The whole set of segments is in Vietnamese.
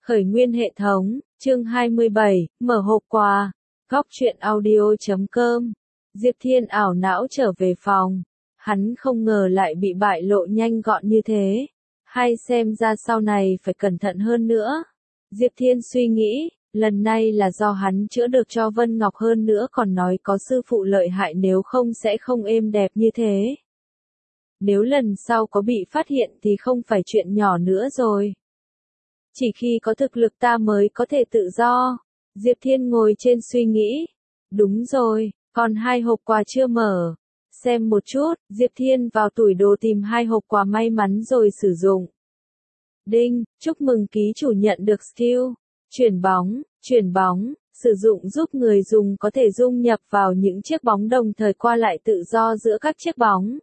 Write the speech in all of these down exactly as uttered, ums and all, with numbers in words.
Khởi nguyên hệ thống, chương hai mươi bảy, mở hộp quà. Góc truyện audio chấm com. Diệp Thiên ảo não trở về phòng. Hắn không ngờ lại bị bại lộ nhanh gọn như thế. Hay xem ra sau này phải cẩn thận hơn nữa. Diệp Thiên suy nghĩ, lần này là do hắn chữa được cho Vân Ngọc hơn nữa còn nói có sư phụ lợi hại nếu không sẽ không êm đẹp như thế. Nếu lần sau có bị phát hiện thì không phải chuyện nhỏ nữa rồi. Chỉ khi có thực lực ta mới có thể tự do. Diệp Thiên ngồi trên suy nghĩ. Đúng rồi, còn hai hộp quà chưa mở. Xem một chút, Diệp Thiên vào tủ đồ tìm hai hộp quà may mắn rồi sử dụng. Đinh, chúc mừng ký chủ nhận được skill. Chuyển bóng, chuyển bóng, sử dụng giúp người dùng có thể dung nhập vào những chiếc bóng đồng thời qua lại tự do giữa các chiếc bóng.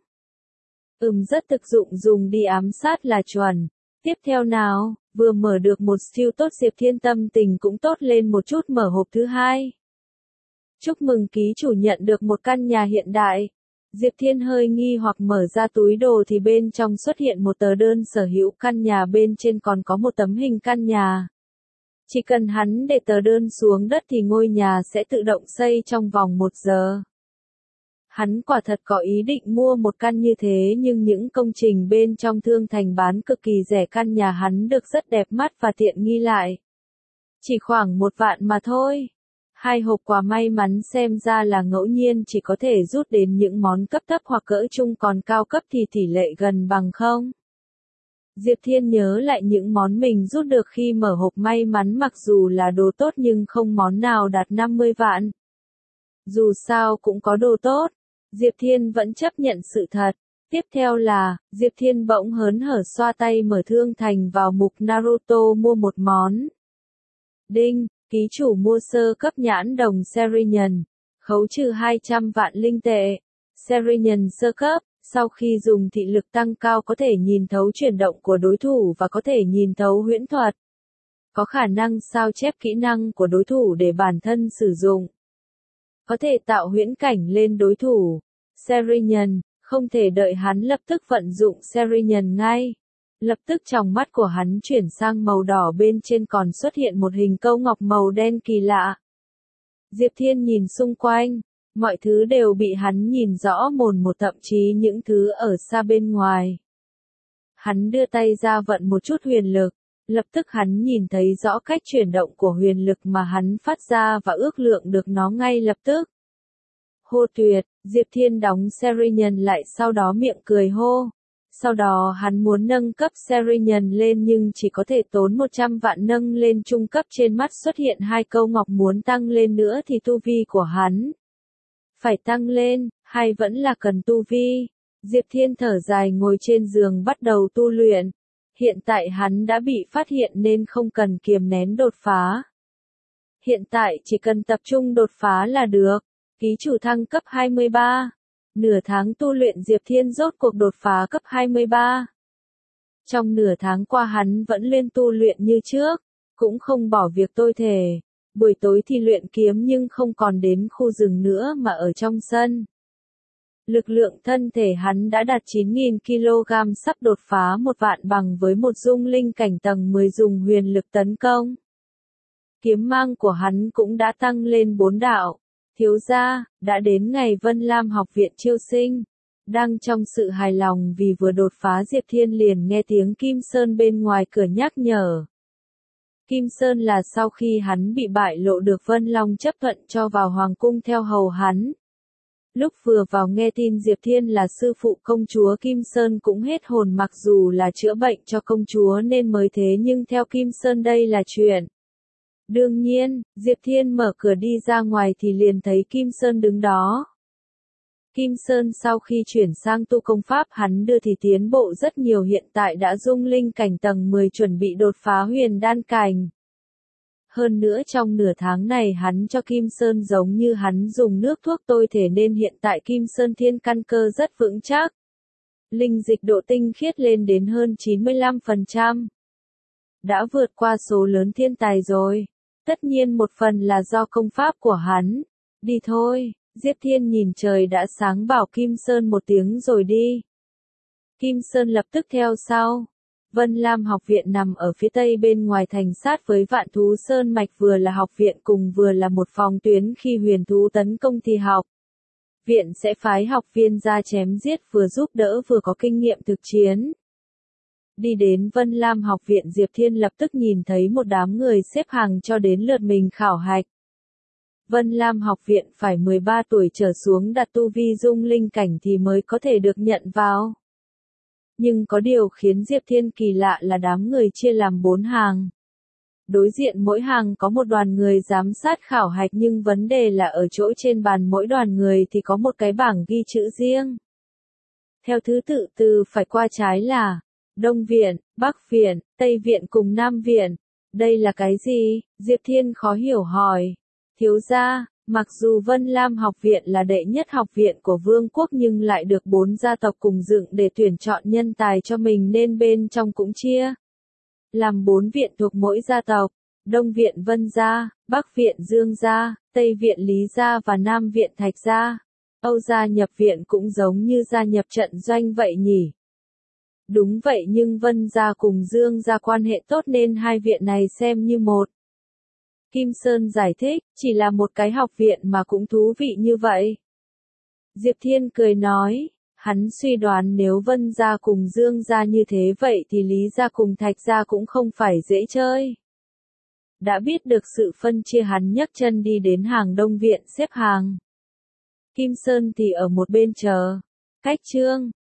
Ừm rất thực dụng dùng đi ám sát là chuẩn. Tiếp theo nào, vừa mở được một skill tốt Diệp Thiên tâm tình cũng tốt lên một chút mở hộp thứ hai. Chúc mừng ký chủ nhận được một căn nhà hiện đại. Diệp Thiên hơi nghi hoặc mở ra túi đồ thì bên trong xuất hiện một tờ đơn sở hữu căn nhà bên trên còn có một tấm hình căn nhà. Chỉ cần hắn để tờ đơn xuống đất thì ngôi nhà sẽ tự động xây trong vòng một giờ. Hắn quả thật có ý định mua một căn như thế nhưng những công trình bên trong Thương Thành bán cực kỳ rẻ căn nhà hắn được rất đẹp mắt và tiện nghi lại. Chỉ khoảng một vạn mà thôi. Hai hộp quà may mắn xem ra là ngẫu nhiên chỉ có thể rút đến những món cấp thấp hoặc cỡ trung còn cao cấp thì tỷ lệ gần bằng không. Diệp Thiên nhớ lại những món mình rút được khi mở hộp may mắn mặc dù là đồ tốt nhưng không món nào đạt năm mươi vạn. Dù sao cũng có đồ tốt. Diệp Thiên vẫn chấp nhận sự thật. Tiếp theo là, Diệp Thiên bỗng hớn hở xoa tay mở Thương Thành vào mục Naruto mua một món. Đinh, ký chủ mua sơ cấp nhãn đồng Serinhân. Khấu trừ hai trăm vạn linh tệ. Serinhân sơ cấp, sau khi dùng thị lực tăng cao có thể nhìn thấu chuyển động của đối thủ và có thể nhìn thấu huyễn thuật. Có khả năng sao chép kỹ năng của đối thủ để bản thân sử dụng. Có thể tạo huyễn cảnh lên đối thủ. Serinhân, không thể đợi hắn lập tức vận dụng Serinhân ngay. Lập tức trong mắt của hắn chuyển sang màu đỏ bên trên còn xuất hiện một hình câu ngọc màu đen kỳ lạ. Diệp Thiên nhìn xung quanh, mọi thứ đều bị hắn nhìn rõ mồn một thậm chí những thứ ở xa bên ngoài. Hắn đưa tay ra vận một chút huyền lực, lập tức hắn nhìn thấy rõ cách chuyển động của huyền lực mà hắn phát ra và ước lượng được nó ngay lập tức. Hô tuyệt, Diệp Thiên đóng Serinhân lại sau đó miệng cười hô. Sau đó hắn muốn nâng cấp Serinhân lên nhưng chỉ có thể tốn một trăm vạn nâng lên trung cấp trên mắt xuất hiện hai câu ngọc muốn tăng lên nữa thì tu vi của hắn. Phải tăng lên, hay vẫn là cần tu vi. Diệp Thiên thở dài ngồi trên giường bắt đầu tu luyện. Hiện tại hắn đã bị phát hiện nên không cần kiềm nén đột phá. Hiện tại chỉ cần tập trung đột phá là được. Ký chủ thăng cấp hai mươi ba. Nửa tháng tu luyện Diệp Thiên rốt cuộc đột phá cấp hai mươi ba. Trong nửa tháng qua hắn vẫn lên tu luyện như trước, cũng không bỏ việc tôi thể. Buổi tối thì luyện kiếm nhưng không còn đến khu rừng nữa mà ở trong sân. Lực lượng thân thể hắn đã đạt chín nghìn ki lô gam sắp đột phá một vạn bằng với một dung linh cảnh tầng mười dùng huyền lực tấn công. Kiếm mang của hắn cũng đã tăng lên bốn đạo. Thiếu gia, đã đến ngày Vân Lam học viện chiêu sinh. Đang trong sự hài lòng vì vừa đột phá Diệp Thiên liền nghe tiếng Kim Sơn bên ngoài cửa nhắc nhở. Kim Sơn là sau khi hắn bị bại lộ được Vân Long chấp thuận cho vào hoàng cung theo hầu hắn. Lúc vừa vào nghe tin Diệp Thiên là sư phụ công chúa Kim Sơn cũng hết hồn mặc dù là chữa bệnh cho công chúa nên mới thế nhưng theo Kim Sơn đây là chuyện. Đương nhiên, Diệp Thiên mở cửa đi ra ngoài thì liền thấy Kim Sơn đứng đó. Kim Sơn sau khi chuyển sang tu công pháp hắn đưa thì tiến bộ rất nhiều hiện tại đã dung linh cảnh tầng mười chuẩn bị đột phá huyền đan cảnh. Hơn nữa trong nửa tháng này hắn cho Kim Sơn giống như hắn dùng nước thuốc tôi thể nên hiện tại Kim Sơn thiên căn cơ rất vững chắc. Linh dịch độ tinh khiết lên đến hơn chín mươi lăm phần trăm. Đã vượt qua số lớn thiên tài rồi. Tất nhiên một phần là do công pháp của hắn. Đi thôi, Diệp Thiên nhìn trời đã sáng bảo Kim Sơn một tiếng rồi đi. Kim Sơn lập tức theo sau. Vân Lam học viện nằm ở phía tây bên ngoài thành sát với Vạn Thú Sơn Mạch, vừa là học viện cùng vừa là một phòng tuyến khi huyền thú tấn công thì học. Viện sẽ phái học viên ra chém giết, vừa giúp đỡ vừa có kinh nghiệm thực chiến. Đi đến Vân Lam học viện, Diệp Thiên lập tức nhìn thấy một đám người xếp hàng cho đến lượt mình khảo hạch. Vân Lam học viện phải mười ba tuổi trở xuống đạt tu vi dung linh cảnh thì mới có thể được nhận vào. Nhưng có điều khiến Diệp Thiên kỳ lạ là đám người chia làm bốn hàng. Đối diện mỗi hàng có một đoàn người giám sát khảo hạch, nhưng vấn đề là ở chỗ trên bàn mỗi đoàn người thì có một cái bảng ghi chữ riêng. Theo thứ tự từ phải qua trái là Đông Viện, Bắc Viện, Tây Viện cùng Nam Viện. Đây là cái gì? Diệp Thiên khó hiểu hỏi. Thiếu gia, mặc dù Vân Lam học viện là đệ nhất học viện của vương quốc nhưng lại được bốn gia tộc cùng dựng để tuyển chọn nhân tài cho mình, nên bên trong cũng chia làm bốn viện thuộc mỗi gia tộc. Đông Viện Vân gia, Bắc Viện Dương gia, Tây Viện Lý gia và Nam Viện Thạch gia. Âu gia nhập viện cũng giống như gia nhập trận doanh vậy nhỉ? Đúng vậy, nhưng Vân gia cùng Dương gia quan hệ tốt nên hai viện này xem như một. Kim Sơn giải thích, chỉ là một cái học viện mà cũng thú vị như vậy. Diệp Thiên cười nói, hắn suy đoán nếu Vân gia cùng Dương gia như thế vậy thì Lý gia cùng Thạch gia cũng không phải dễ chơi. Đã biết được sự phân chia, hắn nhấc chân đi đến hàng Đông Viện xếp hàng. Kim Sơn thì ở một bên chờ. Cách chương